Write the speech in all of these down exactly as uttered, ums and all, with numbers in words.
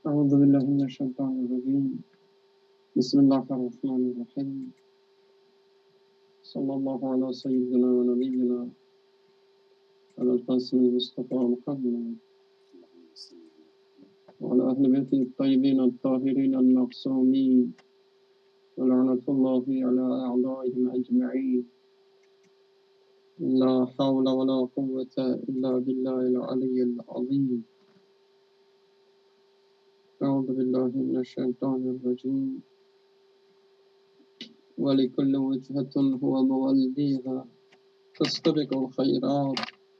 أعوذ بالله من الشيطان الرجيم بسم الله الرحمن الرحيم صلى الله على سيدنا ونبينا على القاسم المصطفى محمد وعلى أهل بيته الطيبين الطاهرين المعصومين ولعنة الله على أعدائهم أجمعين لا حول ولا قوة إلا بالله العلي العظيم أعوذ بالله من الشيطان الرجيم ولكل وجهة هو موليها فاستبقوا الخيرات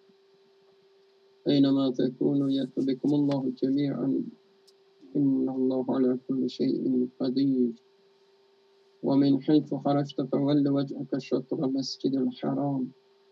أينما تكونوا يأت بكم الله جميعا إن الله على كل شيء قدير ومن حيث خرجت فول وجهك شطر المسجد الحرام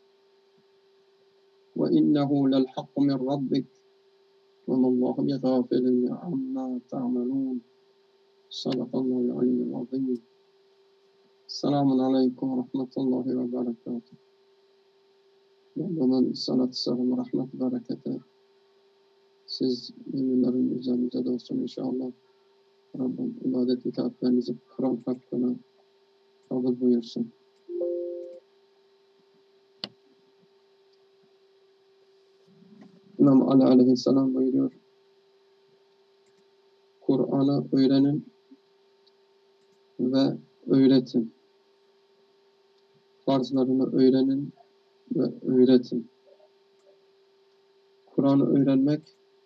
وإنه للحق من ربك وما الله بغافل عما تعملون صدق الله العلي العظيم السلام عليكم ورحمة الله وبركاته Allah'ın salat, selam, rahmet, bereketi siz müminlerin üzerinize de olsun inşallah. Rabbim ibadet itaatlerinizi Kur'an hakkına kabul buyursun. İmam Ali aleyhisselam buyuruyor. Kur'an'ı öğrenin ve öğretin. Farzlarını öğrenin ve öğretin. Kur'an'ı öğrenmek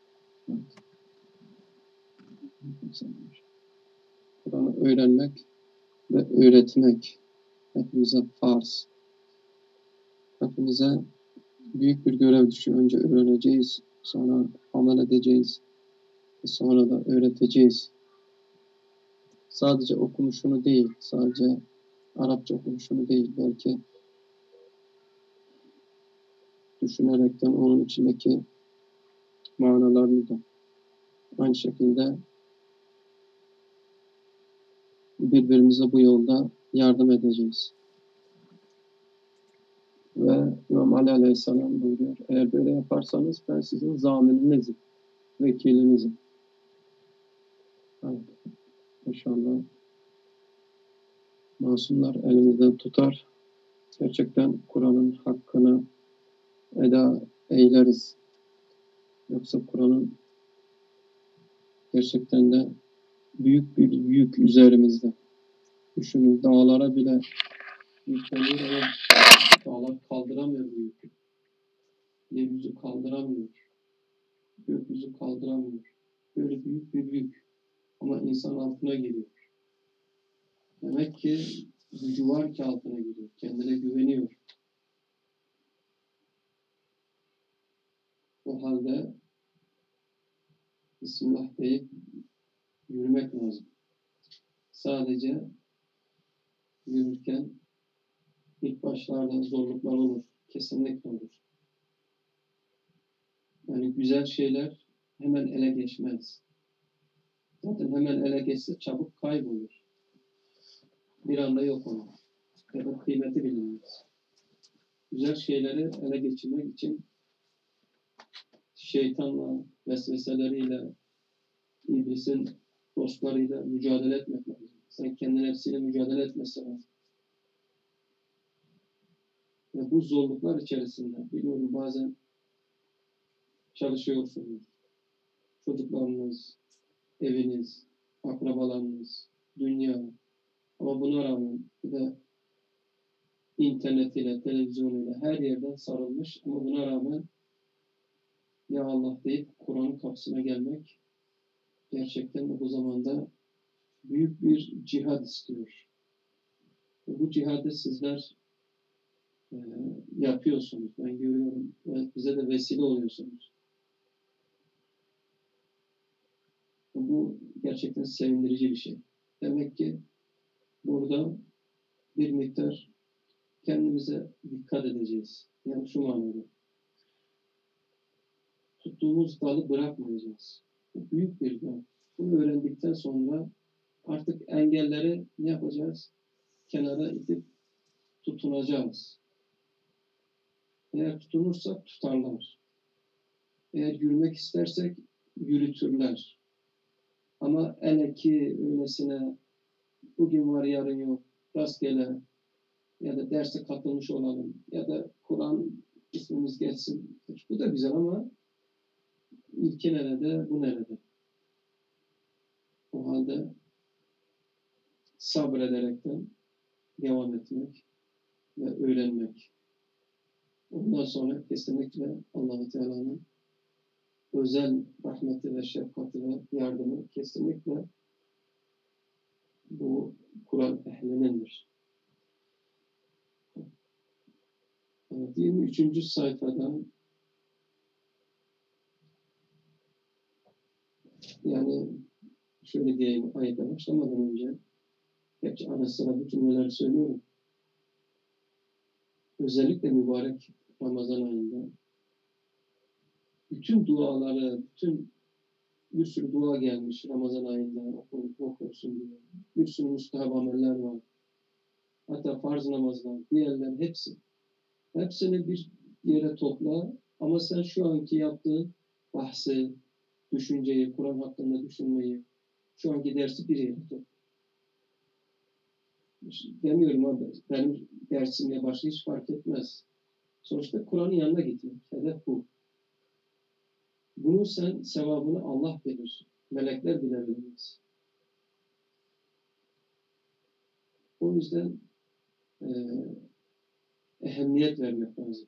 Kur'an'ı öğrenmek ve öğretmek hepimize farz. Hepimize büyük bir görev düşüyor. Önce öğreneceğiz, sonra amel edeceğiz, sonra da öğreteceğiz. Sadece okumuşunu değil, sadece Arapça okumuşunu değil, belki düşünerekten onun içindeki manalarını da aynı şekilde birbirimize bu yolda yardım edeceğiz. Ve İmam Ali Aleyhisselam buyuruyor, eğer böyle yaparsanız ben sizin zamininizim, vekilinizim. Evet, inşallah masumlar elimizden tutar, gerçekten Kur'an'ın hakkını eda eyleriz. Yoksa Kur'an'ın gerçekten de büyük bir yük üzerimizde. Düşünün, dağlara bile yükleniyor ama dağlar kaldıramıyor bu yükü. Yeryüzü kaldıramıyor. Gökyüzü kaldıramıyor. Böyle büyük bir yük. Ama insan altına giriyor. Demek ki gücü var ki altına giriyor. Kendine güveniyor. O halde Bismillah deyip yürümek lazım. Sadece yürürken ilk başlarda zorluklar olur. Kesinlikle olur. Yani güzel şeyler hemen ele geçmez. Zaten hemen ele geçse çabuk kaybolur. Bir anda yok olur. Ya da kıymeti bilinmez. Güzel şeyleri ele geçirmek için şeytanla, vesveseleriyle, iblisin dostlarıyla mücadele etmek lazım. Sen kendi nefsiyle mücadele etmesen. Ve bu zorluklar içerisinde, biliyorum bazen çalışıyorsunuz. Çocuklarınız, eviniz, akrabalarınız, dünya. Ama buna rağmen bir de internetiyle, televizyonuyla her yerden sarılmış ama buna rağmen ya Allah deyip Kur'an'ın kapısına gelmek gerçekten de bu zamanda büyük bir cihad istiyor. Ve bu cihadı sizler e, yapıyorsunuz. Ben görüyorum. Ve bize de vesile oluyorsunuz. Ve bu gerçekten sevindirici bir şey. Demek ki burada bir miktar kendimize dikkat edeceğiz. Yani şu manada. Tuttuğumuz dalı bırakmayacağız. Bu büyük bir dal. Bunu öğrendikten sonra artık engelleri ne yapacağız? Kenara itip tutunacağız. Eğer tutunursak tutarlar. Eğer yürümek istersek yürütürler. Ama hele ki öylesine bugün var yarın yok, rastgele ya da derse katılmış olalım ya da Kur'an ismimiz geçsin. Bu da güzel ama ilki nerede, bu nerede? O halde sabrederekten devam etmek ve öğrenmek. Ondan sonra kesinlikle Allah-u Teala'nın özel rahmeti ve şefkati ve yardımı kesinlikle bu Kur'an ehlinindir. Evet, yirmi üçüncü sayfadan yani şöyle diyeyim ayete başlamadan önce gerçi ara sıra bu cümleleri söylüyorum. Özellikle mübarek Ramazan ayında bütün duaları, bütün bir sürü dua gelmiş Ramazan ayında oku, okursun diye. Bir sürü müstehab ameller var. Hatta farz namazlar, diğerler hepsi. Hepsini bir yere topla ama sen şu anki yaptığın bahsi, düşünceyi, Kur'an hakkında düşünmeyi, şu anki dersi bir yere topla. Demiyorum abi, benim dersimle başka hiç fark etmez. Sonuçta Kur'an'ın yanına gitmek. Hedef bu. Bunu sen sevabını Allah verir. Melekler bile vermez. O yüzden e, ehemmiyet vermek lazım.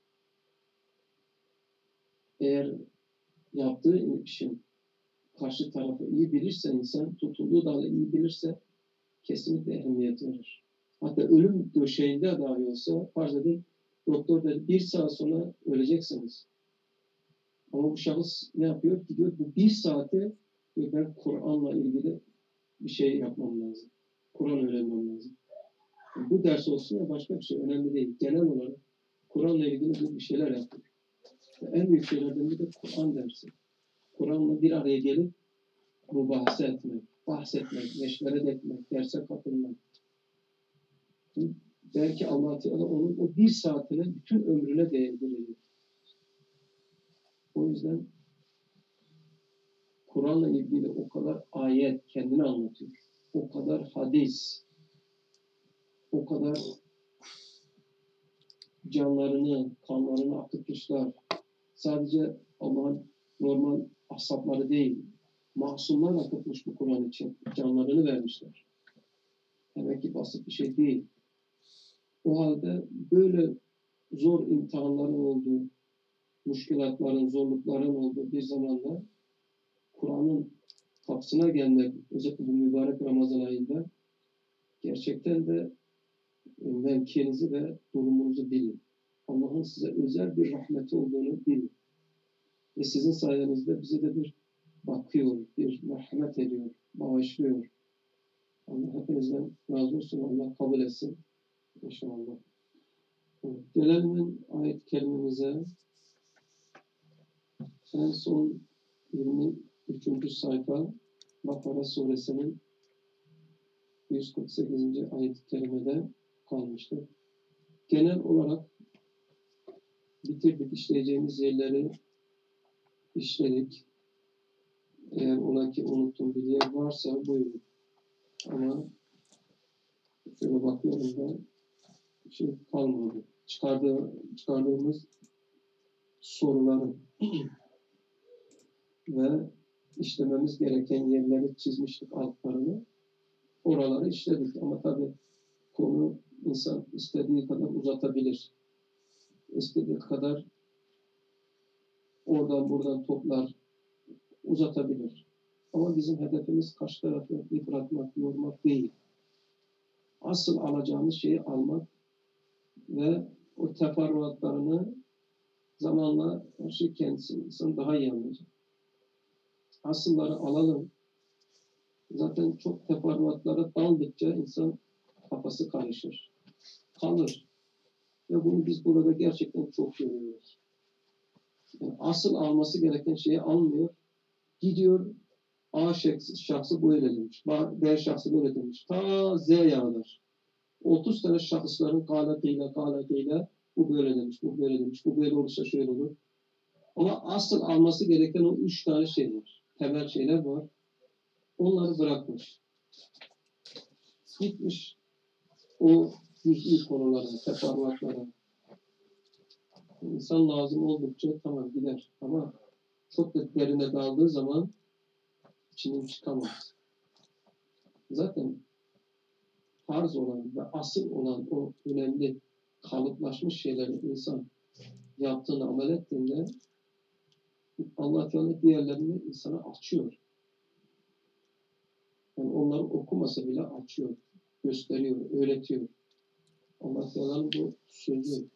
Eğer yaptığı işin karşı tarafı iyi bilirse insan, tutulduğu dalı iyi bilirse kesinlikle ehemmiyet verir. Hatta ölüm döşeğinde dahi olsa farz edin doktor dedi bir saat sonra öleceksiniz. Ama bu şahıs ne yapıyor? Gidiyor bu bir saate ben Kur'an'la ilgili bir şey yapmam lazım. Kur'an öğrenmem lazım. Bu ders olsun ya başka bir şey önemli değil. Genel olarak Kur'an'la ilgili bir şeyler yapıyor. En büyük şeylerden biri de Kur'an dersi. Kur'an'la bir araya gelip bu bahse etmek, bahsetmek, meşveret etmek, derse katılmak. Belki Allah Teala onun o bir saatine bütün ömrüne değdirecek. O yüzden Kur'an'la ilgili o kadar ayet kendini anlatıyor. O kadar hadis, o kadar canlarını, kanlarını akıtmışlar. Sadece Allah'ın normal ashabları değil, masumlar akıtmış bu Kur'an için. Canlarını vermişler. Demek ki basit bir şey değil. O halde böyle zor imtihanların olduğu, müşkilatların, zorlukların olduğu bir zamanda Kur'an'ın kapısına gelmek, özellikle bu mübarek Ramazan ayında gerçekten de mevkinizi ve durumunuzu bilin. Allah'ın size özel bir rahmeti olduğunu bilin. Ve sizin sayenizde bize de bir bakıyor, bir merhamet ediyor, bağışlıyor. Allah hepinizden razı olsun, Allah kabul etsin. İnşallah. Evet, gelelim ayet-i kerimemize. En son yirmi üçüncü sayfa Bakara suresinin yüz kırk sekizinci ayet-i kerimede kalmıştı. Genel olarak bitirdik, işleyeceğimiz yerleri işledik. Eğer ola ki unuttuğum bir yer varsa buyurun. Ama şöyle bakıyorum da bir şey kalmadı. Çıkardığı, çıkardığımız soruları ve işlememiz gereken yerleri çizmiştik altlarını. Oraları işledik. Ama tabii konu insan istediği kadar uzatabilir. İstediği kadar oradan buradan toplar, uzatabilir. Ama bizim hedefimiz karşı tarafı yıpratmak, yormak değil. Asıl alacağımız şeyi almak ve o teferruatlarını zamanla her şey kendisi insan daha iyi anlayacak. Asılları alalım. Zaten çok teferruatlara daldıkça insan kafası karışır. Kalır. Ve bunu biz burada gerçekten çok görüyoruz. Yani asıl alması gereken şeyi almıyor. Gidiyor A şahsı, şahsı böyle demiş. B şahsı böyle demiş. Ta Z'ye kadar. otuz tane şahısların kâletiyle kâletiyle bu böyle demiş, bu böyle demiş, bu böyle olursa şöyle olur. Ama asıl alması gereken o üç tane şey var. Temel şeyler var. onları bırakmış. Gitmiş o cüz'i konulara, teferruatlara. İnsan lazım oldukça tamam gider ama çok da derine daldığı zaman içinden çıkamaz. Zaten farz olan ve asıl olan o önemli kalıplaşmış şeyleri insan yaptığını, amel ettiğinde Allah Teala diğerlerini insana açıyor. Yani onları okumasa bile açıyor, gösteriyor, öğretiyor. Allah Teala'nın bu sözü.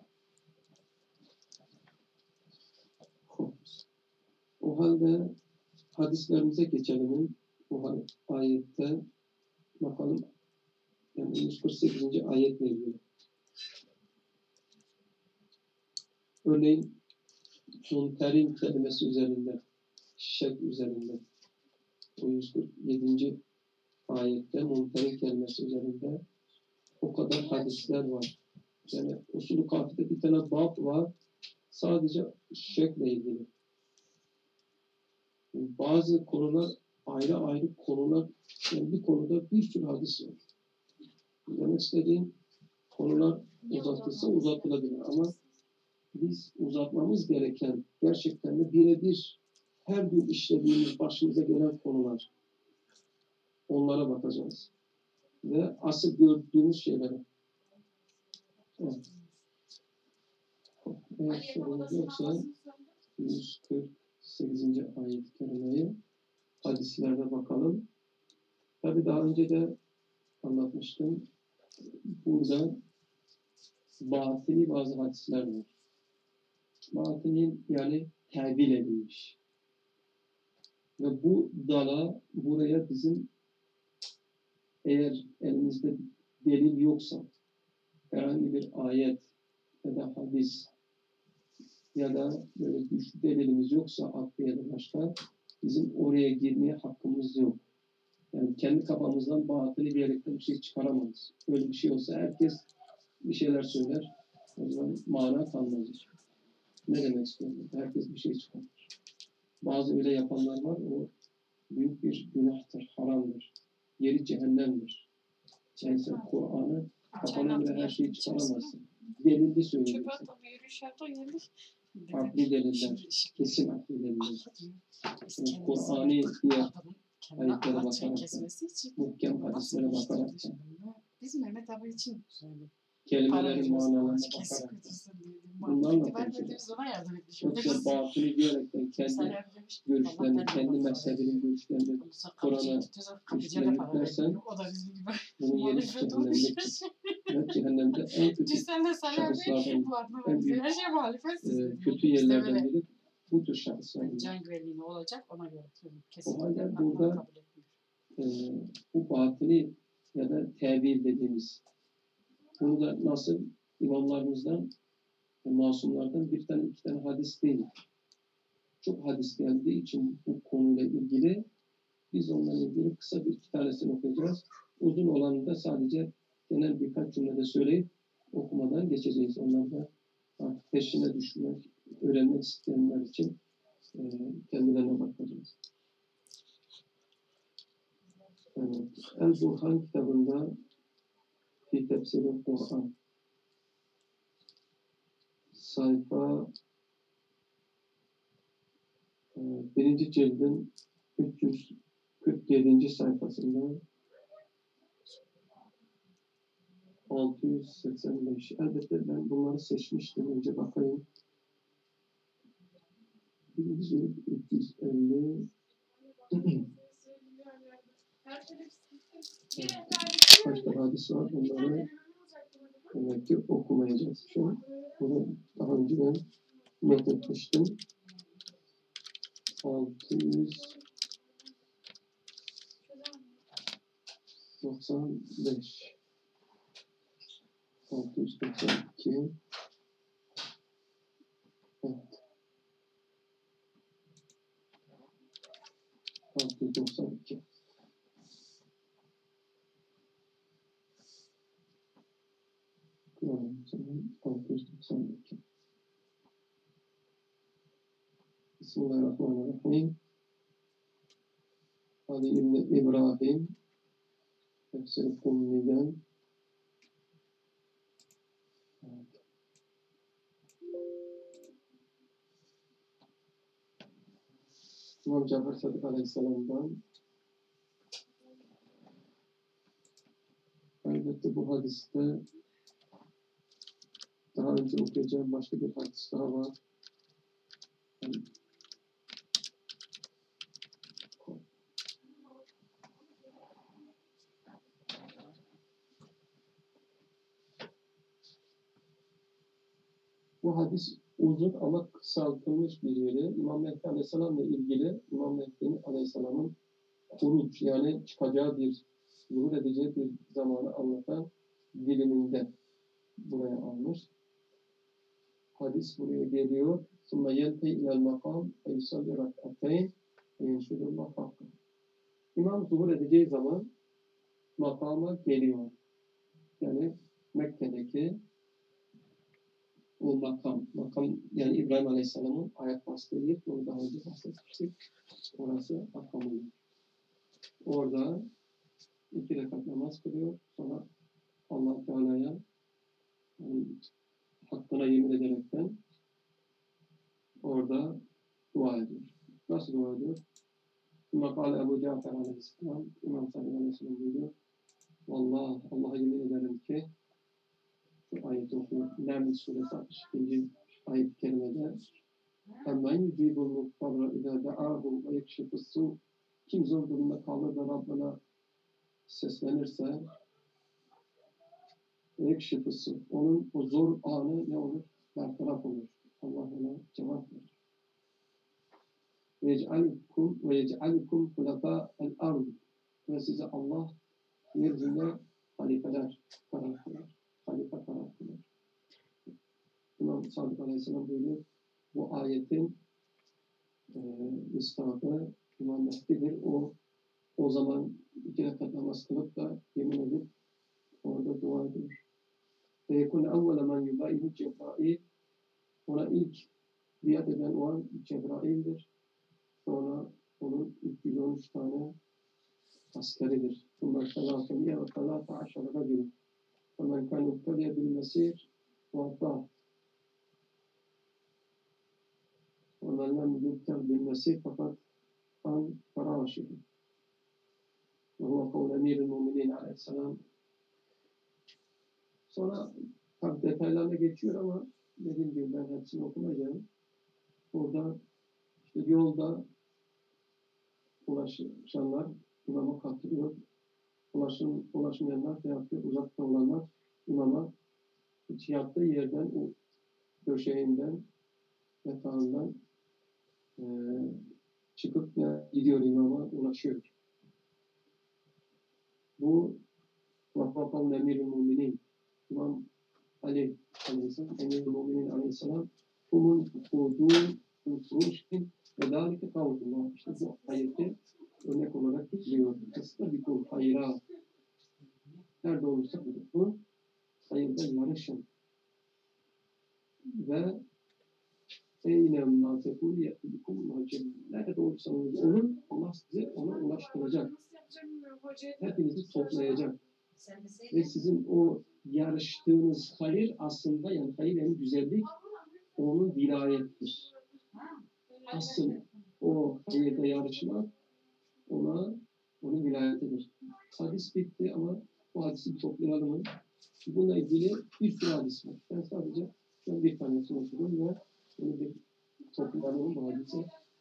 O halde hadislerimize geçelim. O ayette bakalım. Yani yüz kırk sekizinci ayetle ilgili. Örneğin munterim kelimesi üzerinde, şek üzerinde. O yüz kırk yedinci ayette munterim kelimesi üzerinde o kadar hadisler var. Yani usulü kafide bir tane bab var. Sadece şekle ilgili. Yani bazı konular ayrı ayrı konular. Yani bir konuda bir sürü hadis var. Demek istediğim konular uzatılsa uzatılabilir ama biz uzatmamız gereken gerçekten de birebir her gün işlediğimiz başımıza gelen konular. Onlara bakacağız. Ve asıl gördüğümüz şeylere. Evet. Eğer sorunuz yoksa yüz kırk sekizinci ayet-i kerimeyi hadislerde bakalım. Tabi daha önce de anlatmıştım. Burada batini bazı hadisler var. Batinin yani tevil edilmiş. Ve bu dala, buraya bizim eğer elimizde delil yoksa, herhangi bir ayet ya da hadis ya da böyle güçlü delilimiz yoksa aklı ya da başka, bizim oraya girmeye hakkımız yok. Yani kendi kafamızdan batılı diyerekten bir şey çıkaramayız. Öyle bir şey olsa herkes bir şeyler söyler. O zaman mana kalmaz. Ne demek istiyorum? Herkes bir şey çıkarır. Bazı öyle yapanlar var. O büyük bir günahtır, haramdır. Yeri cehennemdir. Yani sen Kur'an'ı kafana göre her şeyi çıkaramazsın. Delilli söyleyeceksin. Akli deliller, kesin akli deliller. Yani Kur'an'ı diğer ayetlere bakarak, muhkem hadislere bakarak, biz Mehmet abi için kelimelerin manalarına bakarak, bunlarla konuşacağız. Yoksa batılı diyerekten kendi görüşlerini, kendi mezhebinin görüşlerini Kur'an'a üstüne yüklersen, bunun yeri cehennemdedir. Evet, cehennemde en kötü şahıslardan, en büyük e, kötü yerlerden biri bu tür şahıslar. Can güvenliği olacak ona göre. O halde burada e, bu batılı ya da tevil dediğimiz, bunu da nasıl imamlarımızdan, e, masumlardan bir tane iki tane hadis değil. Çok hadis geldiği için bu konuyla ilgili biz onunla ilgili kısa bir iki tanesini okuyacağız. Uzun olanı da sadece genel birkaç cümlede söyleyip okumadan geçeceğiz. Onlar da artık peşine düşmek, öğrenmek isteyenler için e, kendilerine bakacağız. Evet. El-Burhan kitabında fi tefsir-i Kur'an sayfa e, birinci cildin üç yüz kırk yedinci sayfasında altı yüz seksen beş. Elbette ben bunları seçmiştim. Önce bakayım. Birinci cilt üç yüz elli. Kaç tane hadis var? Bunları demek ki okumayacağız. Şu an bunu daha önce ben not etmiştim. altı yüz doksan beş, altı yüz doksan iki, evet, altı yüz doksan iki. altı yüz doksan iki. Bismillahirrahmanirrahim. Ali İbni İbrahim Tefsir Kummi'den evet. İmam Cafer Sadık Aleyhisselam'dan elbette bu hadiste daha önce okuyacağım başka bir hadis daha var. Yani, bu hadis uzun ama kısaltılmış bir yeri. İmam Mehdi Aleyhisselam'la ilgili İmam Mehdi Aleyhisselam'ın huruç yani çıkacağı bir, zuhur edeceği bir zamanı anlatan diliminde buraya almış. Hadis buraya geliyor. ثُمَّ يَنْتَيْ اِلَى الْمَقَامِ فَيُسَلِّ رَكْعَتَيْنِ فَيَنْشُدُ اللّٰهَ حَقَّ. İmam zuhur edeceği zaman makama geliyor. Yani Mekke'deki o makam, makam yani İbrahim Aleyhisselam'ın ayak bastığı yer, onu daha önce bahsetmiştik. Orası makamı. Orada iki rekat namaz kılıyor. Sonra Allah Teala'ya yani hakkına yemin ederekten orada dua ediyor. Nasıl dua ediyor? Makale Ebu Cafer Aleyhisselam, İmam Sadık Aleyhisselam buyuruyor. Vallahi Allah'a yemin ederim ki şu ayeti okuyor. Neml Suresi altmış ikinci ayet-i kerimede اَمَّنْ يُجِيبُ الْمُضْطَرَّ اِذَا دَعَاهُ وَيَكْشِفُ السُّوءِ Kim zor durumda kalır da Rabbına seslenirse وَيَكْشِفُ السُّوءِ Onun o zor anı ne olur? Bertaraf olur. Allah ona cevap verir. وَيَجْعَلُكُمْ وَيَجْعَلُكُمْ خُلَفَاءَ الْأَرْضِ Ve size Allah yeryüzünde halifeler karar kılar. Halife karar kılar. İmam Sadık Aleyhisselam buyuruyor. Bu ayetin e, istihabı İmam Mehdi'dir. O o zaman iki rekat namaz kılıp da yemin edip orada dua ediyor. Ve yekun evvele men yubayihu Cebrail Ona ilk biat eden o an Cebrail'dir. Sonra onun üç yüz on üç tane askeridir. ثُمَّ ثَلَاثَمِيَ وَثَلَاثَ عَشَرَ رَجُلٌ فَمَنْ كَانَ مُبْتَلِيًا بِالْمَسِيرِ وَأَطَاعَ وَمَنْ لَمْ يُبْتَلِ بِالْمَسِيرِ فَقَدْ عَنْ فَرَاشِهِ وَهُوَ قَوْلُ اَمِيرِ الْمُؤْمِنِينَ aleyhisselam. Sonra tabi detaylarına geçiyor ama dediğim gibi ben hepsini okumayacağım. Burada işte yolda ulaşanlar imama katılıyor. Ulaşım, ulaşmayanlar ne yapıyor? Uzakta olanlar imama hiç yattığı yerden, o döşeğinden, yatağından e, çıkıp ya, gidiyor imama, ulaşıyor. Bu Vakvakal Emirül Müminin İmam Ali Aleyhisselam, Emirül Müminin Aleyhisselam Kumun kurduğun kuruşkin ve dalike kavulullah. İşte bu ayeti örnek olarak geçiyor. Aslında bir kul hayra nerede olursa bu hayırda yarışın ve eyne mâtekûn ye'tibikum muhacirun. Nerede olursanız olun, Allah sizi ona ulaştıracak. Hepinizi toplayacak. Ve sizin o yarıştığınız hayır aslında yani hayır yani güzellik onun vilayettir. Asıl o hayırda yarışmak ona onun vilayetidir. Hadis bitti ama bu hadisi toplayalım. Bununla ilgili bir sürü hadis var. Ben sadece ben bir tanesini okudum ve bunu bir toplayalım bu hadisi.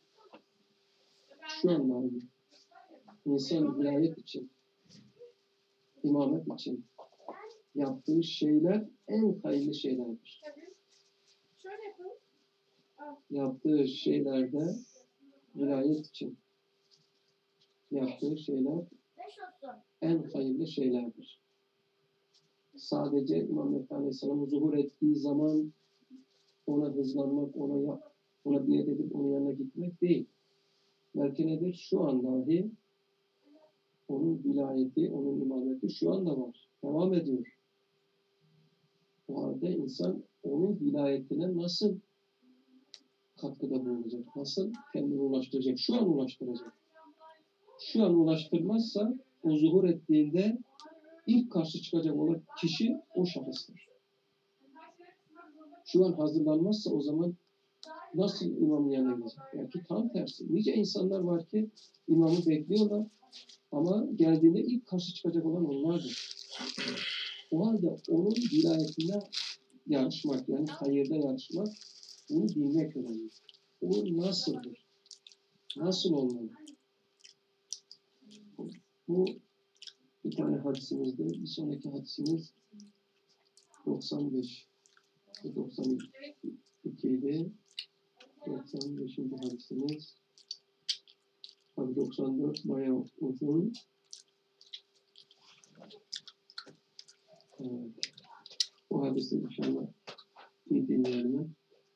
Şu anda insan vilayet için, imamet için yaptığı şeyler en hayırlı şeylerdir. Yaptığı şeylerde vilayet için yaptığı şeyler en hayırlı şeylerdir. Sadece İmam Mehdi Aleyhisselam'ın zuhur ettiği zaman ona hızlanmak, ona yap, ona biat edip onun yanına gitmek değil. Belki nedir? Şu an dahi onun vilayeti, onun imameti şu anda var. Devam ediyor. Bu halde insan onun vilayetine nasıl katkıda bulunacak? Nasıl kendini ulaştıracak? Şu an ulaştıracak. şu an ulaştırmazsa o zuhur ettiğinde ilk karşı çıkacak olan kişi o şahıstır. Şu an hazırlanmazsa o zaman nasıl imamın yanına gidecek? Belki tam tersi. Nice insanlar var ki imamı bekliyorlar ama geldiğinde ilk karşı çıkacak olan onlardır. O halde onun vilayetine yarışmak, yani hayırda yarışmak, bunu bilmek önemli. O nasıldır? Nasıl olmalı? Bu bir tane hadisimizde, bir sonraki hadisimiz doksan beş, doksan iki idi. doksan beşinci hadisimiz, tabii doksan dört bayağı uzun. Evet. Bu hadisi inşallah iyi dinleyelim.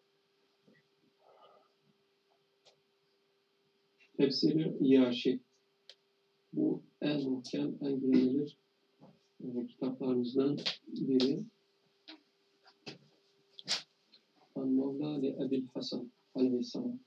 Tefsiri İyaşi. Bu en muhkem, en güvenilir e, kitaplarımızdan biri. An-Mevla li Ebil Hasan aleyhisselam.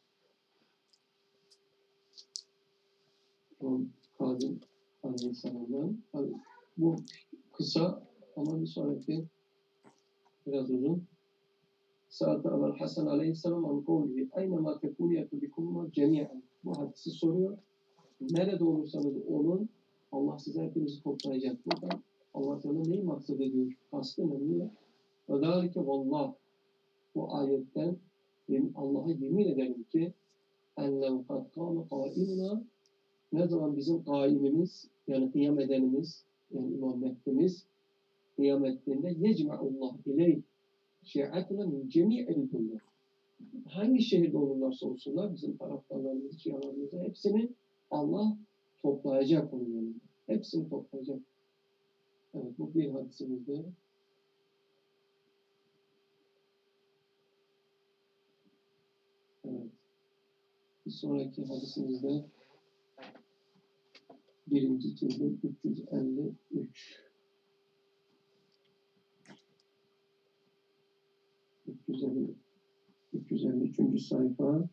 Kazım aleyhisselam'dan. Bu kısa ama bir sonraki biraz uzun. Sa'ate Ebil Hasan aleyhisselam an kavlihi eynema tekûn yetubikumma cemiyen. Bu hadisi soruyor. Nerede olursanız olun, Allah size hepinizi toplayacak. Burada Allah Teala neyi maksat ediyor? Kastı önemli. Ve dâlike vallah. Bu ayetten Allah'a yemin ederim ki ennev kad kâme kâimuna, ne zaman bizim kaimimiz, yani kıyam edenimiz, yani İmam Mehdi'miz kıyam ettiğinde yecme'ullah ileyh şi'atına min cemi'il dünya. Hangi şehirde olurlarsa olsunlar, bizim taraftarlarımızı, şialarımızı hepsini Allah toplayacak onun yanında. Hepsini toplayacak. Evet, bu bir hadisimizde. Evet. Bir sonraki hadisimizde birinci cildi üç yüz elli üç. üç yüz elli, üç yüz elli üçüncü sayfa.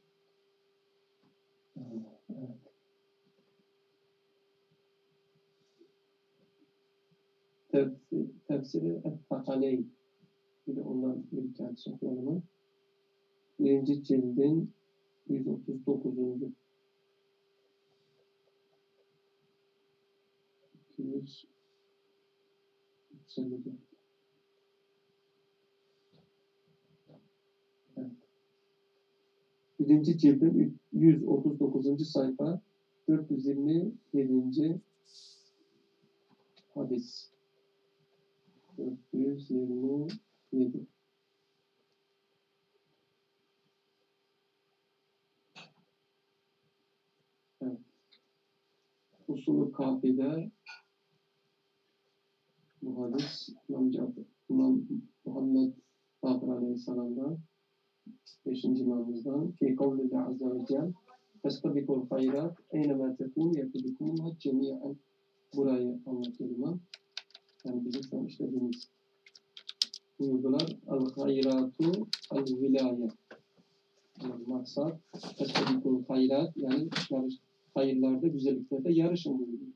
Evet. Tefsiri, tefsiri Et-Takaleyn. Bir de ondan bir kendisi okuyalım. Birinci cildin yüz otuz dokuzuncu. iki yüz elli dört. Evet. Birinci cildin yüz otuz dokuzuncu sayfa, dört yüz yirmi yedinci hadis. dört yüz yirmi yedi. Evet. Usulü kafide bu hadis İmam, İmam Muhammed Bakır Aleyhisselam'dan, beşinci imamımızdan fi kavlihi azze ve cel festabikul hayrat eynemâ tekûn yekûbikumullah cemiyen. Burayı anlatıyor İmam. Yani bizim şu an işlediğimiz buyurdular. El-hayratu el-vilâye. Yani maksat festabikul hayrat, yani yarış, hayırlarda, güzelliklerde yarışın buyuruyor.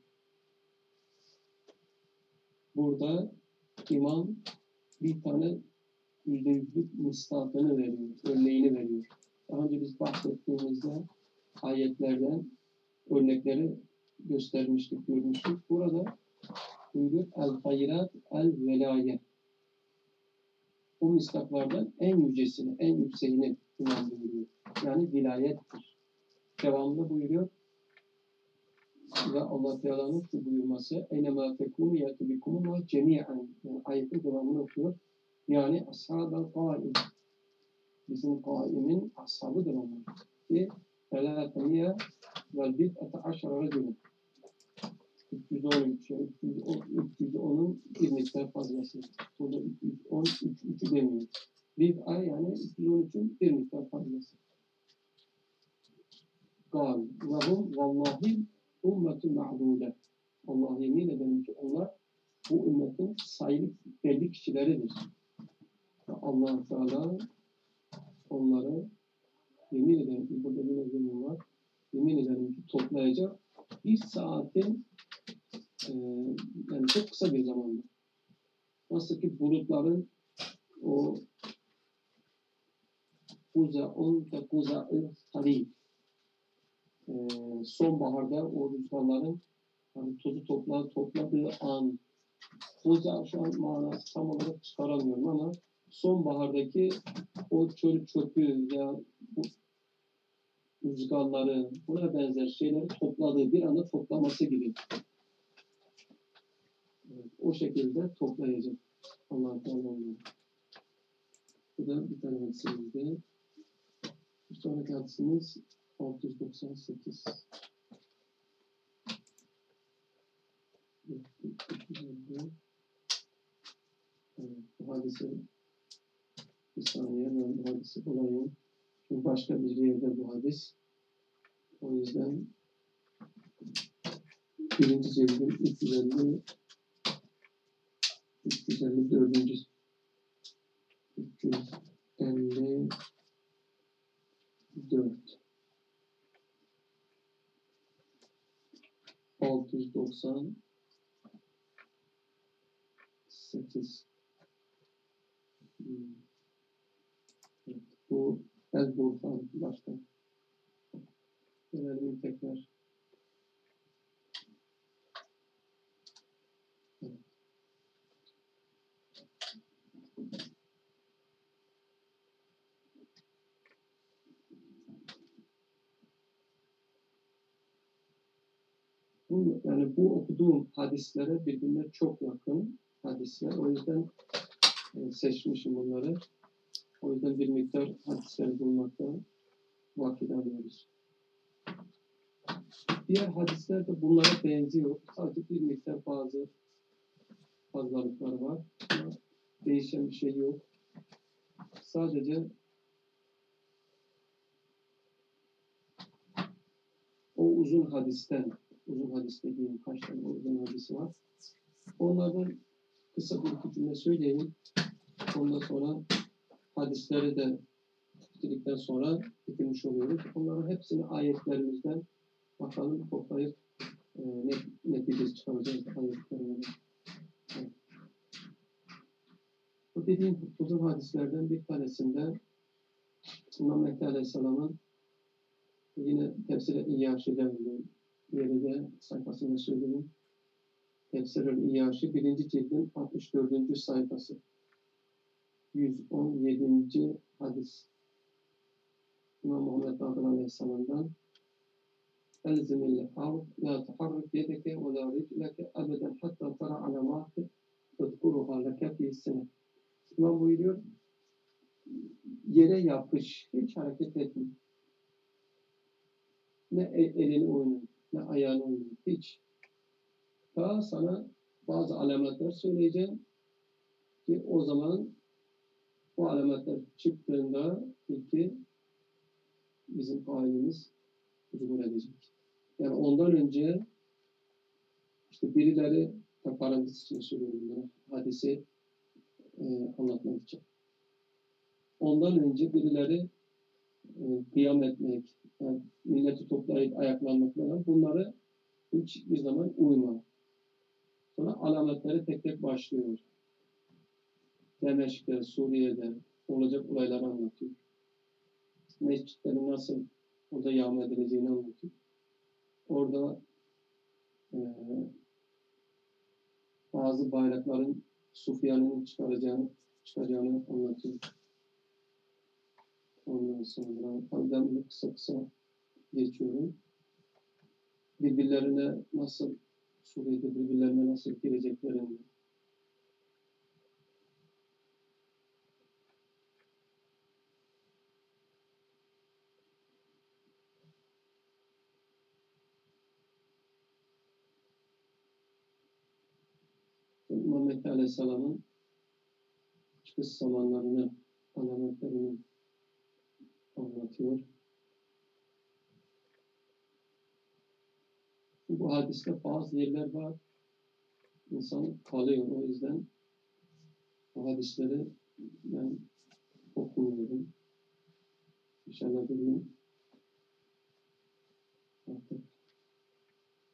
Burada İmam bir tane yüzde yüzlük mıstakını veriyor, örneğini veriyor. Daha önce biz bahsettiğimizde ayetlerden örnekleri göstermiştik, görmüştük. Burada buyuruyor el-hayrat el-velaye. O mistaklardan en yücesini, en yükseğini İmam buyuruyor. Yani vilayettir. Devamında buyuruyor ve Allah Teala'nın şu buyurması eynema tekûn yâtubikumullah cemiyen. Yani ayetin devamını okuyor. Yani ashab-ı kaim. Bizim kaimin ashabıdır onlar. Ki felâtemiye vel bid'ete aşara racülün. üç yüz on üç, yani üç yüz onun bir miktar fazlası. Burada üç yüz on üç, üçü demiyor. Bir ay yani üç yüz on üçün bir miktar fazlası. Gal ve hum vallahi ümmetun ma'dûle. Allah yemin ederim ki onlar bu ümmetin sayılı belli kişileridir. Allah Teala onları yemin ederim ki burada bir yemin var. Yemin ederim ki toplayacak bir saatin e, yani çok kısa bir zamanda. Nasıl ki bulutların o Kuzaun ve Kuza'ı Tarih e, sonbaharda o rüzgarların hani tozu topla, topladığı an Kuza şu an manası tam olarak çıkaramıyorum ama sonbahardaki o çöl çöpü ya bu rüzgarları buna benzer şeyleri topladığı bir anda toplaması gibi. Evet, o şekilde toplayacak. Allah Teala onları. Bu da bir tane hadisimizde. Bir sonraki hadisimiz altı yüz doksan sekiz. Evet, bu hadisi bir saniye ben bu hadisi bulayım. Çünkü başka bir yerde bu hadis. O yüzden birinci cildin üç yüz elli üç yüz elli dördüncü üç yüz elli dört altı yüz doksan sekiz. Hmm. Evet, bu El Burhan başta. Gelelim tekrar. Evet. Bu, yani bu okuduğum hadislere birbirine çok yakın hadisler. O yüzden e, seçmişim bunları. O yüzden bir miktar hadisleri bulmakta vakit alıyoruz. Diğer hadisler de bunlara benziyor. Sadece bir miktar bazı fazlalıkları var. Ama değişen bir şey yok. Sadece o uzun hadisten, uzun hadis dediğim kaç tane uzun hadisi var. Onlardan kısa bir iki cümle söyleyeyim. Ondan sonra hadisleri de bitirdikten sonra bitirmiş oluyoruz. Onların hepsini ayetlerimizden bakalım toplayıp e, ne, neticesi çıkaracağız ayetlerimizden. Evet. Bu dediğim uzun hadislerden bir tanesinde İmam Mehdi Aleyhisselam'ın yine tefsir-i İyyaşi'den yeri de sayfasında söyleyeyim. Tefsir-i İyyaşi birinci cildin altmış dördüncü sayfası. yüz on yedinci hadis. İmam Muhammed Bakır Aleyhisselam'dan Elzimil arz la tuharrik yedeke ve la ricleke ebeden hatta tara alamatı tezkuruha leke fi sene. İmam buyuruyor, yere yapış, hiç hareket etme. Ne elini oynat, ne ayağını oynat, hiç. Daha sana bazı alametler söyleyeceğim ki o zaman bu alametler çıktığında ilki bizim halimiz zuhur edecek. Yani ondan önce işte birileri parantez için söylüyorum bunu, hadisi e, anlatmak için. Ondan önce birileri e, kıyam etmek, yani milleti toplayıp ayaklanmak falan bunları hiçbir zaman uyma. Sonra alametleri tek tek başlıyor. Demeşk'te, Suriye'de olacak olayları anlatıyor. Mescitlerin nasıl orada yağma edileceğini anlatıyor. Orada e, bazı bayrakların Sufyan'ın çıkaracağını, çıkacağını anlatıyor. Ondan sonra ben bunu kısa kısa geçiyorum. Birbirlerine nasıl Suriye'de birbirlerine nasıl gireceklerini, Muhammed Aleyhisselam'ın çıkış zamanlarını, alametlerini anlatıyor. Bu hadiste bazı yerler var. İnsan kalıyor. O yüzden bu hadisleri ben okumuyorum. İnşallah bir gün artık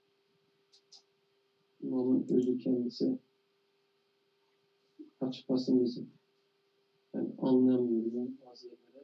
İmamın özü kendisi açıklasın bizi. Yani anlayamıyorum ben bazı yerlere.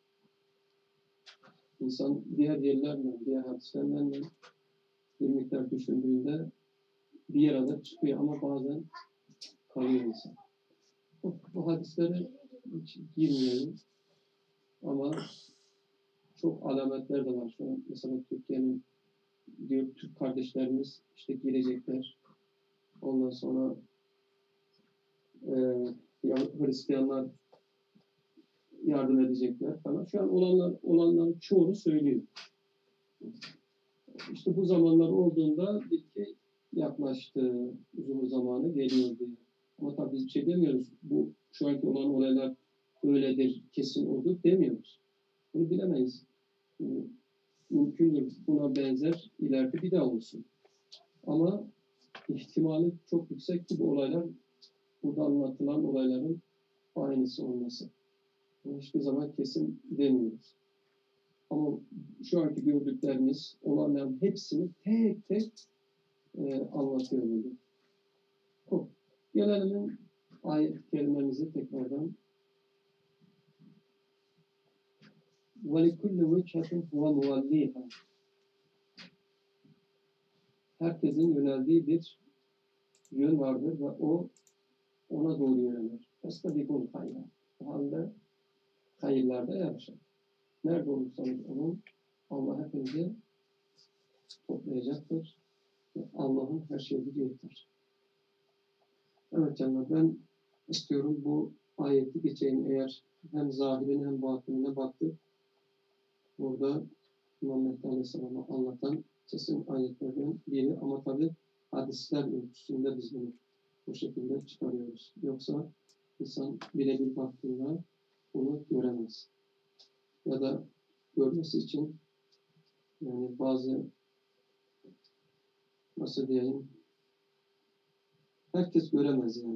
İnsan diğer yerlerle, diğer hadislerle bir miktar düşündüğünde bir yere çıkıyor ama bazen kalıyor insan. Bu, bu hadislere hiç girmeyelim ama çok alametler de var. Şu an mesela Türkiye'nin diyor Türk kardeşlerimiz işte girecekler. Ondan sonra e, Hristiyanlar yardım edecekler falan. Şu an olanlar, olanların çoğunu söylüyor. İşte bu zamanlar olduğunda bir ki yaklaştı, zuhur zamanı geliyor diye. Ama tabii biz bir şey demiyoruz. Bu şu anki olan olaylar öyledir, kesin odur demiyoruz. Bunu bilemeyiz. Yani mümkündür buna benzer ileride bir daha olsun. Ama ihtimali çok yüksek ki bu olaylar, burada anlatılan olayların aynısı olması. Yani hiçbir zaman kesin demiyoruz. Ama şu anki gördüklerimiz, olanların hepsini tek tek e, anlatıyor burada. O. Gelelim ayet kelimemizi tekrardan. وَلِكُلِّ وَجْهَةٍ هُوَ مُوَلِّيهَا. Herkesin yöneldiği bir yön vardır ve o ona doğru yönelir. فَاسْتَبِقُوا الْخَيْرَاتِ. O halde hayırlarda yarışır. Nerede olursanız olun, Allah hepinizi toplayacaktır. Allah'ın her şeyi biliyordur. Evet canlar, ben istiyorum bu ayeti geçeyim. Eğer hem zahirine hem batınına baktık. Burada Muhammed Aleyhisselam'ı anlatan kesin ayetlerden biri ama tabi hadisler ölçüsünde biz bunu bu şekilde çıkarıyoruz. Yoksa insan birebir baktığında bunu göremez. Ya da görmesi için yani bazı nasıl diyeyim herkes göremez yani.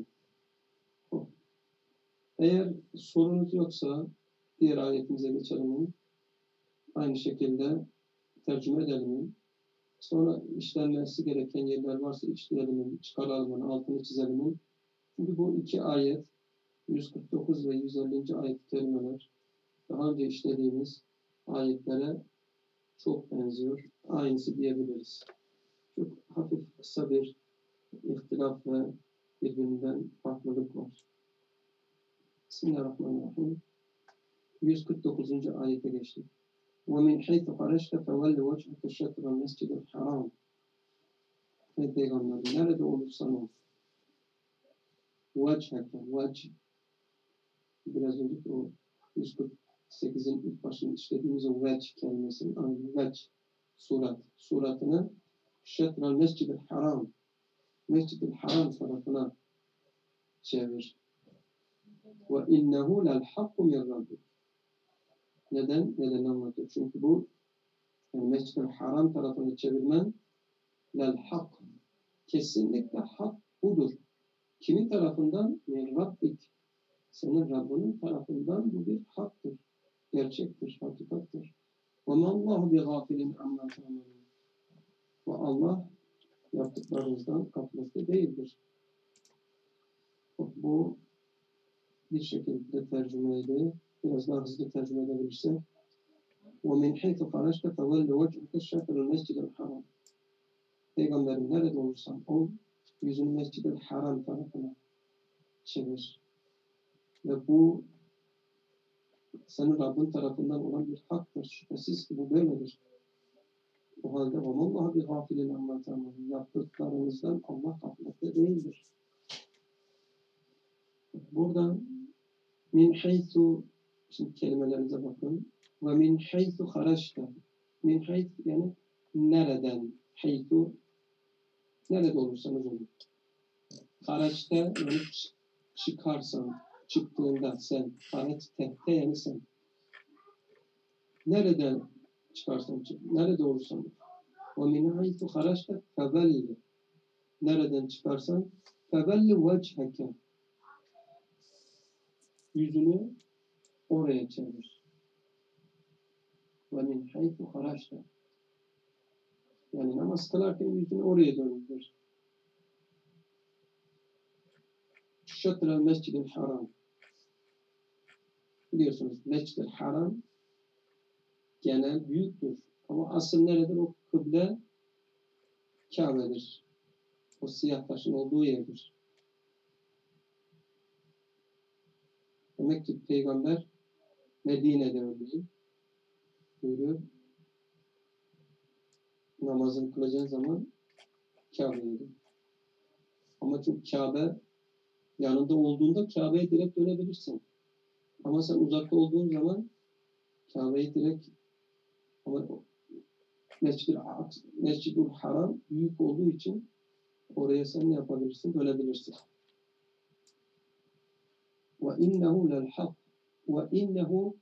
Eğer sorunuz yoksa diğer ayetimize geçelim. Aynı şekilde tercüme edelim. Sonra işlenmesi gereken yerler varsa işleyelim, çıkaralım, altını çizelim. Çünkü bu iki ayet, yüz kırk dokuz ve yüz ellinci ayet kelimeler daha önce işlediğimiz ayetlere çok benziyor. Aynısı diyebiliriz. Çok hafif kısa bir ihtilaf ve birbirinden farklılık var. Bismillahirrahmanirrahim. yüz kırk dokuzuncu ayete geçtik. وَمِنْ حَيْثُ خَرَجْتَ فَوَلِّ وَجْهَكَ شَطْرَ الْمَسْجِدِ الْحَرَامِ. Ey Peygamber, nerede olursan ol. Vechheke, vech. Biraz önceki o yüz kırk sekizin ilk başında işlediğimiz o vech kelimesinin aynı vech, surat. Suratını şetral mescid-i haram, mescid-i haram tarafına çevir. Ve innehu lel hakku min rabbik. Neden? Neden anlatıyor? Çünkü bu yani mescid-i haram tarafını çevirmen lel hak. Kesinlikle hak budur. Kimin tarafından? Min rabbik. Senin Rabbinin tarafından bu bir haktır. Gerçektir, hakikattır. وَمَا اللّٰهُ بِغَافِلٍ عَمَّا تَعْمَلُونَ. Ve Allah yaptıklarınızdan gafletli değildir. Bu bir şekilde tercümeydi. Biraz daha hızlı tercüme edebilirsek. وَمِنْ حَيْثُ خَرَجْتَ فَوَلِّ وَجْهَكَ شَطْرَ الْمَسْجِدِ الْحَرَامِ. Peygamberim nerede olursan ol, yüzünü Mescid-i Haram tarafına çevir. Ve bu senin Rabbin tarafından olan bir haktır. Şüphesiz ki bu böyledir. O halde وَمَاللّٰهُ بِغَافِلٍ عَمَّا تَعْمَلُونَ. Yaptıklarınızdan Allah gaflette değildir. Buradan min haythu, şimdi kelimelerinize bakın. Ve min haythu haraçta. Min haythu yani nereden? Haythu nerede olursanız olun. Haraçta yani çıkarsan, çıktığında sen. Haraç tehte yani sen. Nereden çıkarsan çık. Nerede olursan olun. Ve min haythu haraçta febelli. Nereden çıkarsan febelli vechheke. Yüzünü oraya çevir. Ve min haythu haraçta. Yani namaz kılarken yüzünü oraya döndür. şatrel mescidil haram. Biliyorsunuz Mescid-i Haram genel büyüktür. Ama asıl neredir? O kıble Kabe'dir. O siyah taşın olduğu yerdir. Demek ki Peygamber Medine'de örneğin buyuruyor. Namazını kılacağın zaman Kabe'ye. Ama çünkü Kabe yanında olduğunda Kabe'ye direkt dönebilirsin. Ama sen uzakta olduğun zaman Kabe'yi direkt ama Mescid-i Mescid-ül Haram büyük olduğu için oraya sen ne yapabilirsin? Dönebilirsin. Ve innehu lel hak ve innehu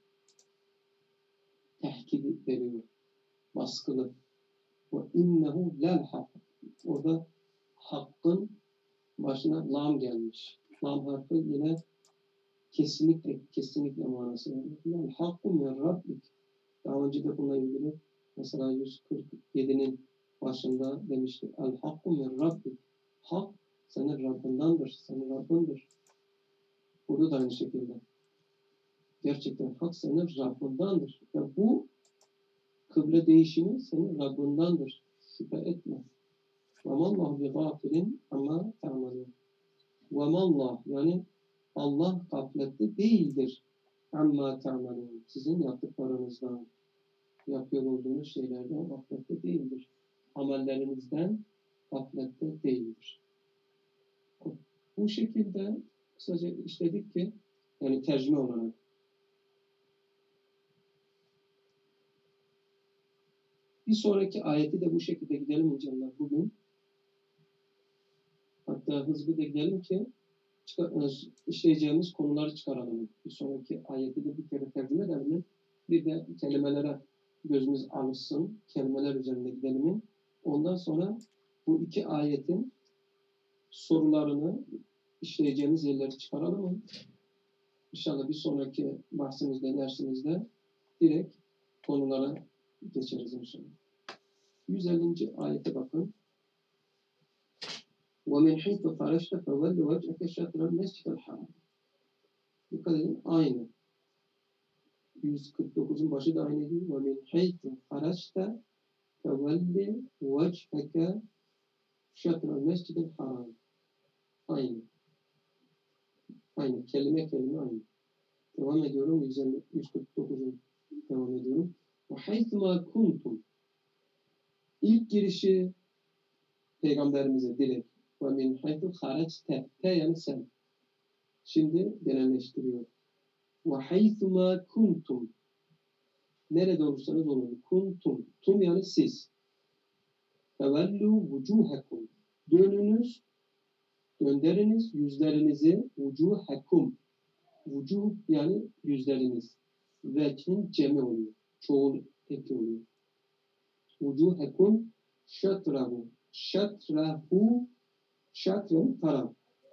tehkid veriyor. Baskılı. Ve innehu lel hak. Orada hakkın başına lam gelmiş. Lam harfi yine kesinlikle kesinlikle manası veriyor. Yani hakkun min rabbik. Daha önce de bununla ilgili mesela yüz kırk yedinin başında demiştik. El hakku min rabbik. Hak senin Rabbindandır. Senin Rabbindir. Burada da aynı şekilde. Gerçekten hak senin Rabbindandır. Ve bu kıble değişimi senin Rabbindandır. Şüphe etme. وَمَاللّٰهُ بِغَافِلٍ اَمَّا تَعْمَلُونَ وَمَاللّٰه yani Allah gaflette değildir. اَمَّا تَعْمَلُونَ sizin yaptıklarınızdan, yapıyor olduğunuz şeylerden gaflette değildir. Amellerinizden gaflette değildir. Bu şekilde kısaca işledik ki yani tercüme olarak bir sonraki ayeti de bu şekilde gidelim inşallah bugün. Hatta hızlı da gidelim ki işleyeceğimiz konuları çıkaralım. Bir sonraki ayeti de bir kere tercüme edelim. Bir de kelimelere gözümüz alışsın. Kelimeler üzerinde gidelim. Ondan sonra bu iki ayetin sorularını işleyeceğimiz yerleri çıkaralım. İnşallah bir sonraki bahsimizde, dersimizde direkt konulara geçeriz inşallah. yüz ellinci ayete bakın. وَمِنْ حَيْثُ خَرَجْتَ فَوَلِّ وَجْهَكَ شَطْرَ الْمَسْجِدِ الْحَرَامِ. Dikkat edin, aynı. yüz kırk dokuzun başı da aynı değil. وَمِنْ حَيْثُ خَرَجْتَ فَوَلِّ وَجْهَكَ شَطْرَ الْمَسْجِدِ الْحَرَامِ. Aynı. Aynı. Kelime kelime aynı. Devam ediyorum. yüz kırk dokuzun devam ediyorum. وَحَيْثُ مَا كُنْتُمْ. İlk girişi Peygamberimize direkt وَمِنْ حَيْثُ خَرَجْتَ T yani sen. Şimdi genelleştiriyor. وَحَيْثُ مَا كُنْتُمْ nerede olursanız olun. Kuntum. Tum yani siz. فَوَلُّوا وُجُوهَكُمْ dönünüz, döndürünüz yüzlerinizi وُجُوهَكُمْ Vucuh yani yüzleriniz. Vechin cemi oluyor. Çoğul eki oluyor. Vucuhekum şatrahu. Şatrahu şatren taraf.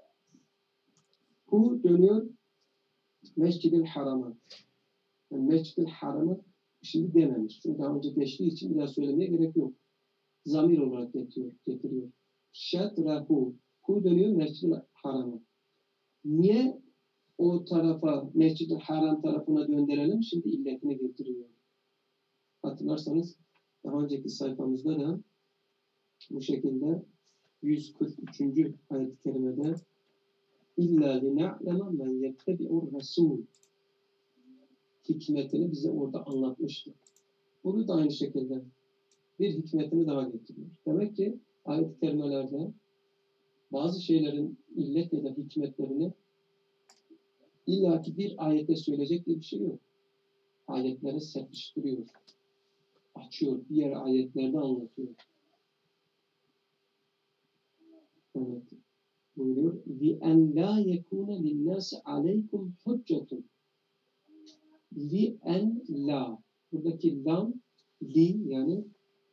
Bu dönüyor Mescid-i Haram'a. Yani Mescid-i Haram'a şimdi dememiş. Çünkü daha önce geçtiği için bir daha söylemeye gerek yok. Zamir olarak getiriyor. getiriyor. Şatrahu. Bu dönüyor Mescid-i Haram'a. Niye o tarafa, Mescid-i Haram tarafına döndürelim? Şimdi illetini getiriyor. Hatırlarsanız daha önceki sayfamızda da bu şekilde yüz kırk üçüncü ayet-i kerimede İlla line'leme men yettebi'ur Resul hikmetini bize orada anlatmıştı. Bunu da aynı şekilde bir hikmetini daha getiriyor. Demek ki ayet-i kerimelerde bazı şeylerin illet ya da hikmetlerini illaki bir ayette söyleyecek diye bir şey yok. Ayetlere serpiştiriyor. Açıyor. Diğer ayetlerde anlatıyor. Evet. Buyuruyor. لِأَنْ لَا يَكُونَ لِلنَّاسِ عَلَيْكُمْ حُجَّةٌ لِأَنْ لَا buradaki lam li yani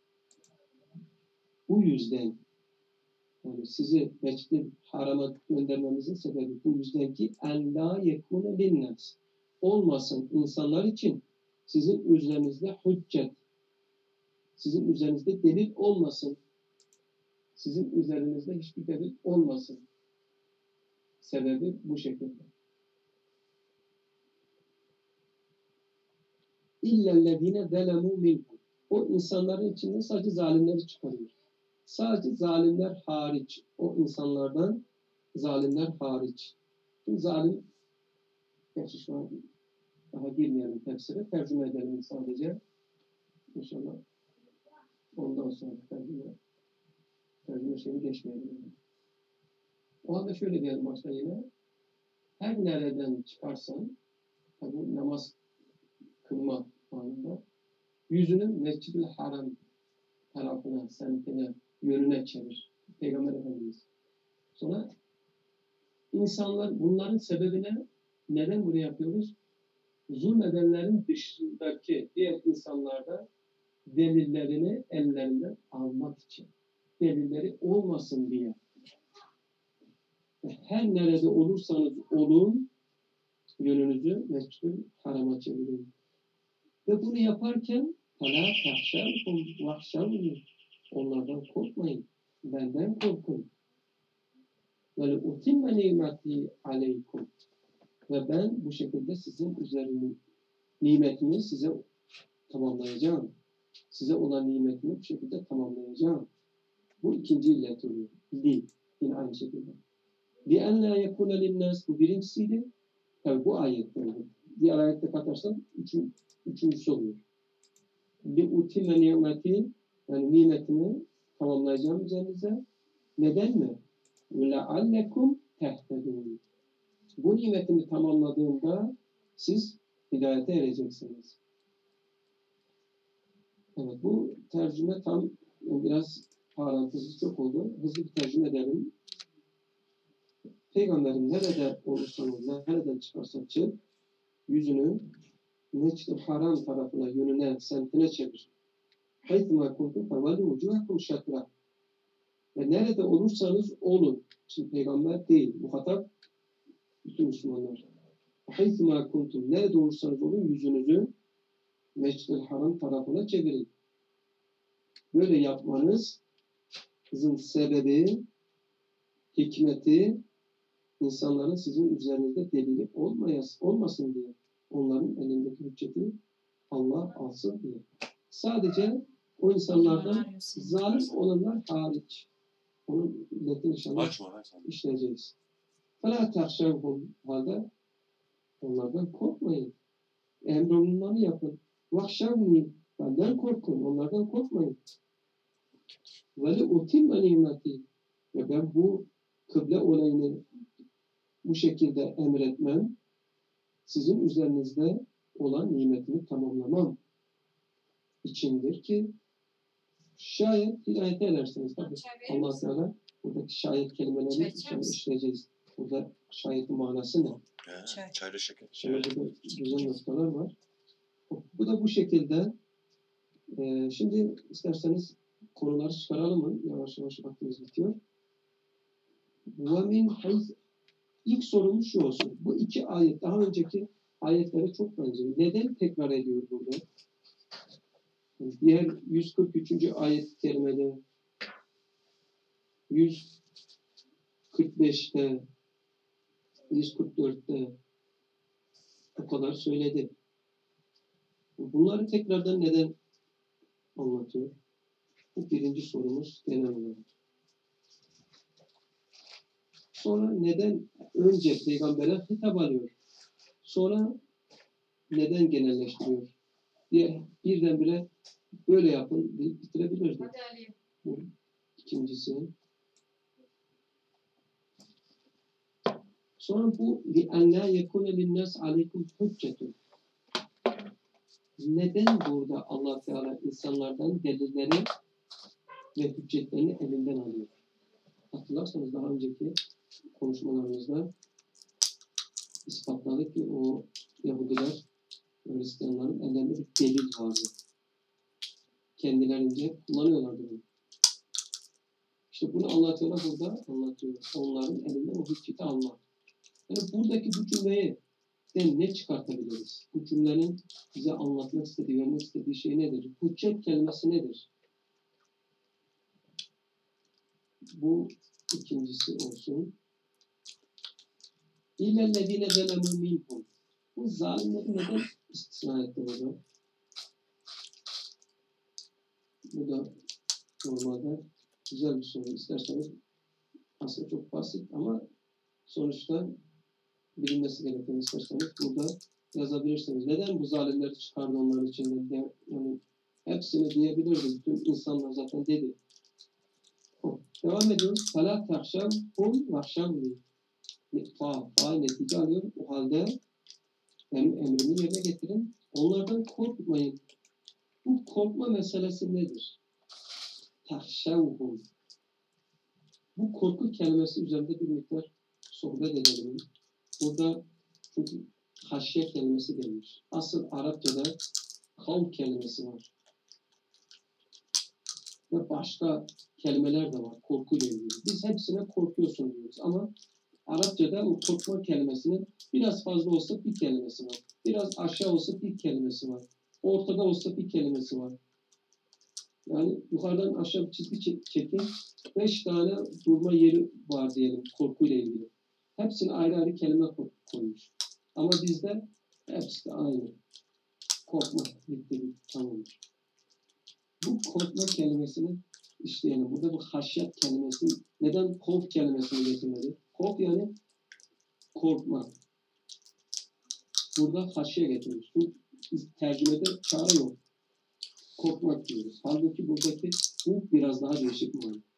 bu yüzden yani sizi Mescid-i Haram'a göndermemizin sebebi bu yüzden ki en la yekune linnas olmasın insanlar için sizin üzerinizde hüccet sizin üzerinizde delil olmasın sizin üzerinizde hiçbir delil olmasın sebebi bu şekilde. İllellezine zelemu minhum. O insanların içinde sadece zalimleri çıkarıyor. Sadece zalimler hariç. O insanlardan zalimler hariç. Şimdi zalim, gerçi şu an daha girmeyelim tefsire. Tercüme edelim sadece. İnşallah ondan sonra tercüme, tercüme şeyini geçmeyelim. O halde şöyle diyelim başta yine. Her nereden çıkarsan, tabi namaz kılma anında, yüzünün Mescid-i Haram tarafına, semtine, yönüne çevir. Peygamber Efendimiz. Sonra insanlar bunların sebebine neden bunu yapıyoruz? Zulmedenlerin dışındaki diğer insanlarda delillerini ellerinden almak için. Delilleri olmasın diye. Her nerede olursanız olun, yönünüzü Mescid-i Haram'a çevirin. Ve bunu yaparken فَلَا تَخْشَوْهُمْ وَخْشَوْنِي. Onlardan korkmayın. Benden korkun. وَلَاُتِمَّ نِعْمَتِي عَلَيْكُمْ. Ve ben bu şekilde sizin üzerine nimetimi size tamamlayacağım. Size olan nimetimi bu şekilde tamamlayacağım. Bu ikinci illet oluyor. Li. Yine aynı şekilde. لِأَنْ لَا يَكُونَ لِلنَّاسِ. Bu birincisiydi. Tabi bu ayetteydi. Diğer ayette katarsan üçün, üçüncüsü oluyor. لِأُتِمَّ نِعْمَتِي. Yani nimetimi tamamlayacağım üzerinize. Neden mi? وَلَعَلَّكُمْ تَهْتَدُونَ. Bu nimetimi tamamladığımda siz hidayete ereceksiniz. Evet, bu tercüme tam biraz parantezi çok oldu. Hızlı bir tercüme edelim. Peygamberin nerede olursanız, nereden çıkarsa çık, yüzünü Mescid-i Haram tarafına, yönüne, semtine çevir. Haythuma kuntum fevalli vucuhakum şatra. Ve nerede olursanız olun. Şimdi peygamber değil, muhatap bütün Müslümanlar. Haythuma kuntum, nerede olursanız olun, yüzünüzü Mescid-i Haram tarafına çevirin. Böyle yapmanızın sebebi, hikmeti, insanların sizin üzerinizde delili olmayas, olmasın diye. Onların elindeki hücceti Allah alsın diye. Sadece o insanlardan zalim olanlar hariç. Onun illetini inşallah işleyeceğiz. فَلَا تَخْشَوْهُمْ. Halde onlardan korkmayın. Emrolunanı yapın. وَخْشَوْنِي. Benden korkun. Onlardan korkmayın. وَلِؤُتِمَّ نِعْمَتِي. Ve ben bu kıble olayını bu şekilde emretmem, sizin üzerinizde olan nimetimi tamamlamam içindir ki şayet hidayete edersiniz. Tabi Allah Teala buradaki şayet kelimelerini inşallah işleyeceğiz. Burada şayetin manası ne? Çay. Çayla şeker. Şöyle burada güzel noktalar var. Bu da bu şekilde. Ee, şimdi isterseniz konuları çıkaralım mı? Yavaş yavaş vaktimiz bitiyor. وَمِنْ حَيْث. İlk sorumuz şu olsun. Bu iki ayet daha önceki ayetlere çok benziyor. Neden tekrar ediyor burada? Diğer yüz kırk üçüncü ayet-i kerimede, yüz kırk beşte, yüz kırk dörtte o kadar söyledi. Bunları tekrardan neden anlatıyor? Bu birinci sorumuz genel olarak. Sonra neden önce peygambere hitap alıyor? Sonra neden genelleştiriyor? Diye birdenbire böyle yapın deyip bitirebilirdi. Bu ikincisi. Sonra bu لِأَنَّا يَكُونَ لِلنَّاسِ عَلَيْكُمْ حُجَّةٌ. Neden burada Allah Teala insanlardan delilleri ve hüccetlerini elinden alıyor? Hatırlarsanız daha önceki konuşmalarımızda ispatladık ki o Yahudiler, Hristiyanların ellerinde bir delil vardı. Kendilerince kullanıyorlardı bunu. İşte bunu Allah Teala burada anlatıyor. Onların elinden o hücceti almak. Yani buradaki bu cümleyi ne çıkartabiliriz? Bu cümlenin bize anlatmak istediği, vermek istediği şey nedir? Hüccet kelimesi nedir? Bu ikincisi olsun. İllellezine zelemu minhum. Bu zalimleri neden istisna etti burada? Bu da normalde güzel bir soru. İsterseniz aslında çok basit ama sonuçta bilinmesi gereken, isterseniz burada yazabilirsiniz. Neden bu zalimleri çıkardı onların içinden? De, yani hepsini diyebilirdi. Bütün insanlar zaten dedi. O. Devam ediyoruz. فَلَا تَخْشَوْهُمْ وَخْشَوْنِي. Fa, fa netice alıyor. O halde em, emrimi yerine getirin. Onlardan korkmayın. Bu korkma meselesi nedir? تَخْشَوْهُمْ. Bu korku kelimesi üzerinde bir miktar sohbet edelim. Burada çünkü haşye kelimesi gelmiş. Asıl Arapçada kavm kelimesi var. Ve başka kelimeler de var korkuyla ilgili. Biz hepsine korkuyorsun diyoruz ama Arapçada o korkma kelimesinin biraz fazla olsa bir kelimesi var. Biraz aşağı olsa bir kelimesi var. Ortada olsa bir kelimesi var. Yani yukarıdan aşağı bir çizgi çekin. Beş tane durma yeri var diyelim korkuyla ilgili. Hepsine ayrı ayrı kelime koymuş. Ama bizde hepsi de aynı. Korkma. Bitti bitti. Tamamdır. Bu korkma kelimesini işleyelim. Burada bu haşyet kelimesini neden kork kelimesini getirmedi? Kork yani korkma. Burada haşye getirmiş. Bu tercümede çare yok. Korkmak diyoruz. Halbuki buradaki bu biraz daha değişik bir manada.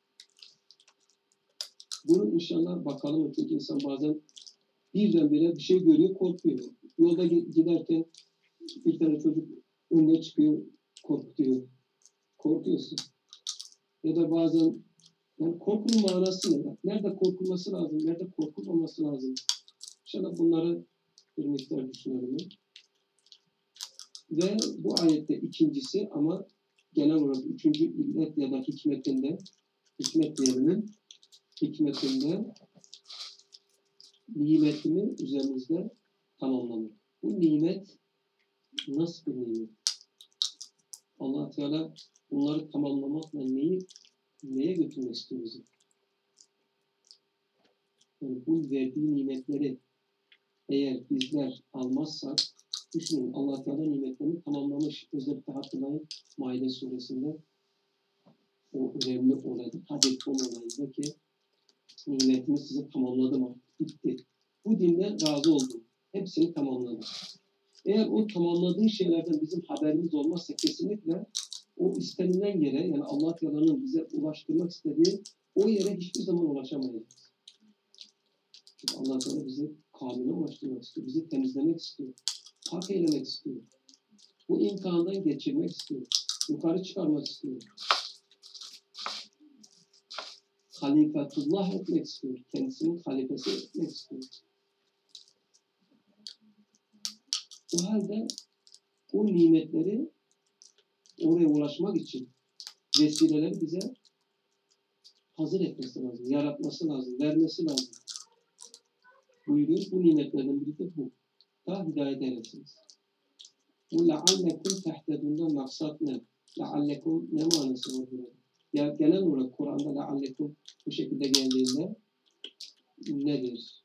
Bunu inşallah bakalım. Çünkü insan bazen birdenbire bir şey görüyor, korkuyor. Yolda giderken bir tane çocuk önüne çıkıyor, korkutuyor. Korkuyorsun. Ya da bazen yani korkunun manası ne? Nerede korkulması lazım, nerede korkulmaması lazım? İnşallah bunları bir miktar düşünelim. Ve bu ayette ikincisi ama genel olarak üçüncü illet ya da hikmetinde, hikmet yerinin hikmetinde nimetimi üzerinizde tamamlamak. Bu nimet nasıl bir nimet? Allah Teala bunları tamamlamakla neyi, neye götürmek istiyor bizi? Yani bu verdiği nimetleri eğer bizler almazsak, düşünün Allah Teala nimetlerini tamamlamış. Özellikle hatırlayın Maide suresinde o önemli olaydı. Hadis olayında ki nimetimi size tamamladım artık. Bitti. Bu dinden razı oldum. Hepsini tamamladım. Eğer o tamamladığı şeylerden bizim haberimiz olmazsa kesinlikle o istenilen yere yani Allah Teala'nın bize ulaştırmak istediği o yere hiçbir zaman ulaşamayız. Çünkü Allah Teala bizi kamile ulaştırmak istiyor. Bizi temizlemek istiyor. Hak eylemek istiyor. Bu imtihandan geçirmek istiyor. Yukarı çıkarmak istiyor. Halifetullah etmek istiyor. Kendisinin halifesi etmek istiyor. O halde o nimetleri oraya ulaşmak için vesileleri bize hazır etmesi lazım, yaratması lazım, vermesi lazım. Buyuruyor, bu nimetlerden biri de bu. Ta hidayet eresiniz. Bu لَعَلَّكُمْ تَحْتَدُونَ maksat ne? لَعَلَّكُمْ ne manası var burada? Ya genel olarak Kur'an'da لَعَلَّكُمْ bu şekilde geldiğinde nedir?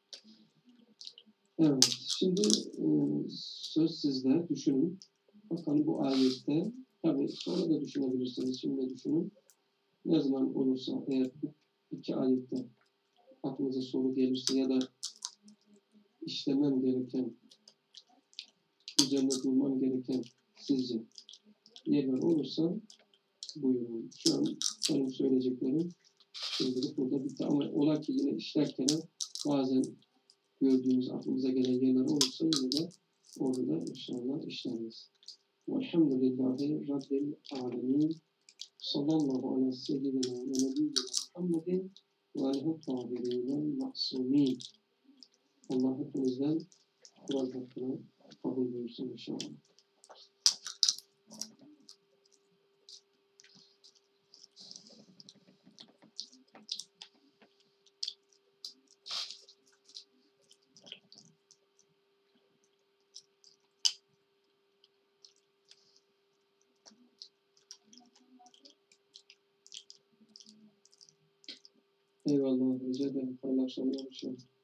Evet, şimdi e, söz sizde, düşünün. Bakalım bu ayette, tabii sonra da düşünebilirsiniz, şimdi de düşünün. Ne zaman olursa eğer bu iki ayette aklınıza soru gelirse ya da işlemem gereken, üzerinde durmam gereken sizce yerler olursa buyurun. Şu an benim söyleyeceklerim şimdilik burada bitti ama ola ki yine işlerken bazen gördüğümüz aklımıza gelen yerler olursa yine de orada da inşallah işleriz. Velhamdülillahi Rabbil alemin. Sallallahu aleyhi ve seyyidina ve nebiyyina Muhammedin ve aleyhi tabi'in mahsumin. Allah hepinizden Kur'an hakkını kabul buyursun inşallah. Eyvallah. Rica ederim. Hayırlı akşamlar.